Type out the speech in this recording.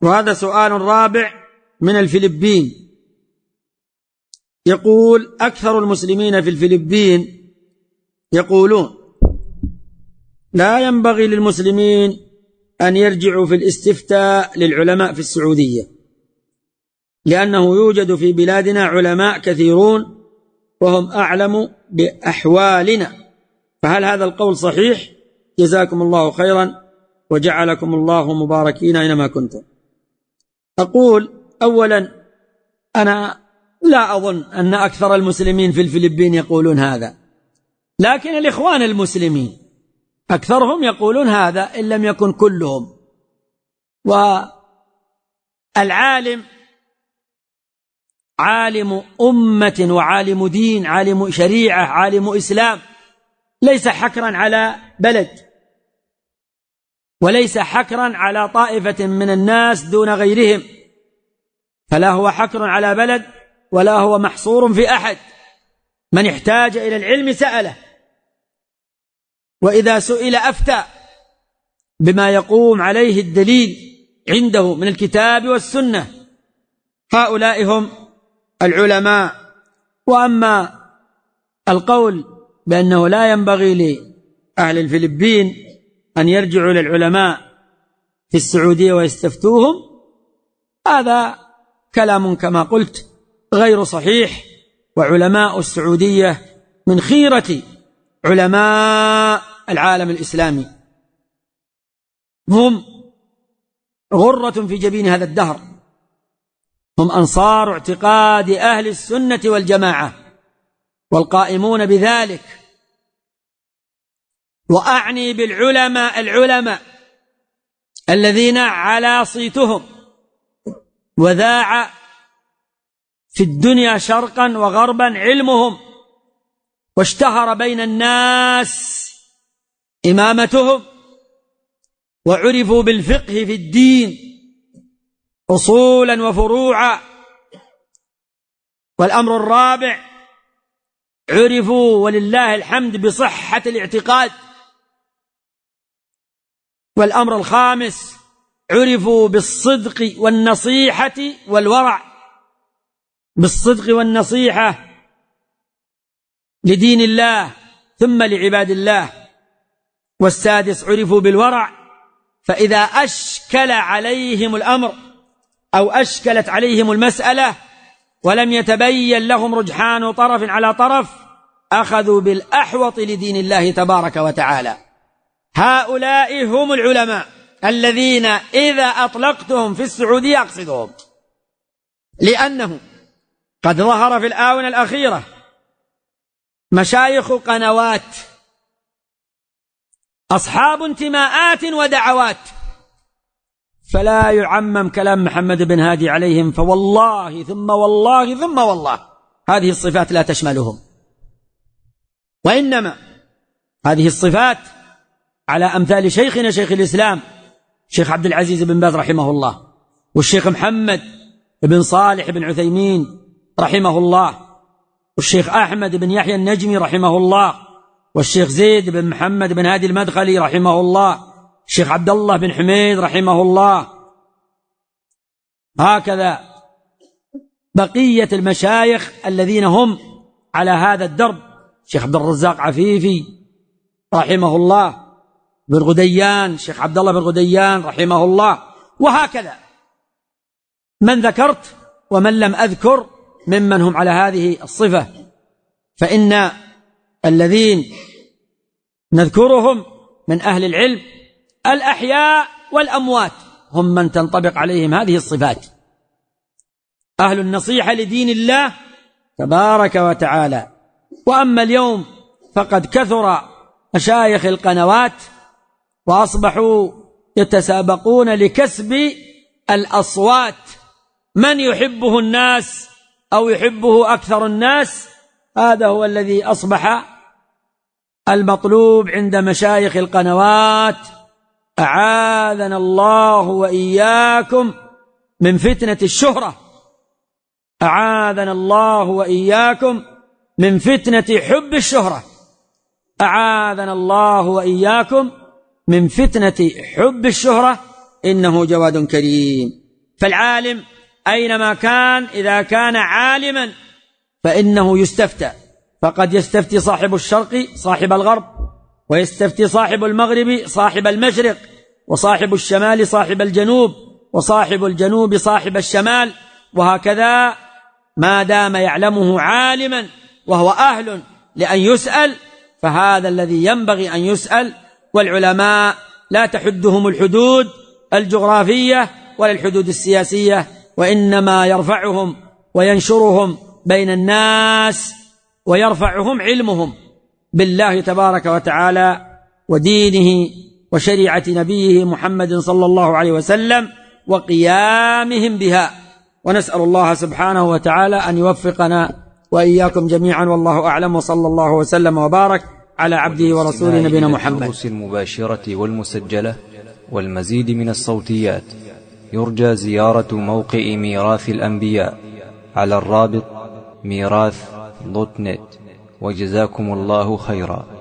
وهذا سؤال رابع من الفلبين، يقول: أكثر المسلمين في الفلبين يقولون لا ينبغي للمسلمين أن يرجعوا في الاستفتاء للعلماء في السعودية، لأنه يوجد في بلادنا علماء كثيرون وهم أعلم بأحوالنا، فهل هذا القول صحيح؟ جزاكم الله خيرا وجعلكم الله مباركين أينما كنتم. أقول أولا أنا لا أظن أن أكثر المسلمين في الفلبين يقولون هذا، لكن الإخوان المسلمين أكثرهم يقولون هذا إن لم يكن كلهم. والعالم عالم أمة وعالم دين، عالم شريعة، عالم إسلام، ليس حكرا على بلد، وليس حكرا على طائفة من الناس دون غيرهم، فلا هو حكر على بلد ولا هو محصور في أحد. من احتاج إلى العلم سأله، وإذا سئل أفتى بما يقوم عليه الدليل عنده من الكتاب والسنة. هؤلاء هم العلماء. وأما القول بأنه لا ينبغي لأهل الفلبين أن يرجعوا للعلماء في السعودية ويستفتوهم، هذا كلام كما قلت غير صحيح. وعلماء السعودية من خيرة علماء العالم الإسلامي، هم غرة في جبين هذا الدهر، هم أنصار اعتقاد أهل السنة والجماعة والقائمون بذلك. وأعني بالعلماء العلماء الذين على صيتهم وذاع في الدنيا شرقا وغربا علمهم، واشتهر بين الناس إمامتهم، وعرفوا بالفقه في الدين أصولا وفروعا. والأمر الرابع، عرفوا ولله الحمد بصحة الاعتقاد. والأمر الخامس، عرفوا بالصدق والنصيحة والورع، بالصدق والنصيحة لدين الله ثم لعباد الله. والسادس، عرفوا بالورع، فإذا أشكل عليهم الأمر أو أشكلت عليهم المسألة ولم يتبين لهم رجحان طرف على طرف، أخذوا بالأحوط لدين الله تبارك وتعالى. هؤلاء هم العلماء الذين إذا أطلقتهم في السعودية أقصدهم، لأنه قد ظهر في الآونة الأخيرة مشايخ قنوات أصحاب انتماءات ودعوات، فلا يعمم كلام محمد بن هادي عليهم، فوالله ثم والله ثم والله هذه الصفات لا تشملهم، وإنما هذه الصفات على أمثال شيخنا شيخ الإسلام شيخ عبد العزيز بن باز رحمه الله، والشيخ محمد بن صالح بن عثيمين رحمه الله، والشيخ أحمد بن يحيى النجمي رحمه الله، والشيخ زيد بن محمد بن هادي المدخلي رحمه الله، الشيخ عبد الله بن حميد رحمه الله. هكذا بقية المشايخ الذين هم على هذا الدرب، الشيخ عبد الرزاق عفيفي رحمه الله، بن غديان، الشيخ عبد الله بن غديان رحمه الله، وهكذا من ذكرت ومن لم أذكر ممن هم على هذه الصفة. فإن الذين نذكرهم من أهل العلم الأحياء والأموات هم من تنطبق عليهم هذه الصفات، أهل النصيحة لدين الله تبارك وتعالى. وأما اليوم فقد كثر مشايخ القنوات وأصبحوا يتسابقون لكسب الأصوات، من يحبه الناس أو يحبه أكثر الناس، هذا هو الذي أصبح المطلوب عند مشايخ القنوات. أعاذنا الله وإياكم من فتنة الشهرة، أعاذنا الله وإياكم من فتنة حب الشهرة، أعاذنا الله وإياكم من فتنة حب الشهرة، إنه جواد كريم. فالعالم أينما كان إذا كان عالما فإنه يستفتى، فقد يستفتي صاحب الشرق صاحب الغرب، ويستفتي صاحب المغرب صاحب المشرق، وصاحب الشمال صاحب الجنوب، وصاحب الجنوب صاحب الشمال، وهكذا ما دام يعلمه عالما وهو أهل لأن يسأل فهذا الذي ينبغي أن يسأل. والعلماء لا تحدهم الحدود الجغرافية ولا الحدود السياسية، وإنما يرفعهم وينشرهم بين الناس ويرفعهم علمهم بالله تبارك وتعالى ودينه وشريعة نبيه محمد صلى الله عليه وسلم وقيامهم بها. ونسأل الله سبحانه وتعالى أن يوفقنا وإياكم جميعا، والله أعلم، وصلى الله وسلم وبارك على عبده ورسوله نبينا محمد. الدروس المباشرة والمسجلة والمزيد من الصوتيات يرجى زيارة موقع ميراث الأنبياء على الرابط ميراث.net. وجزاكم الله خيرا.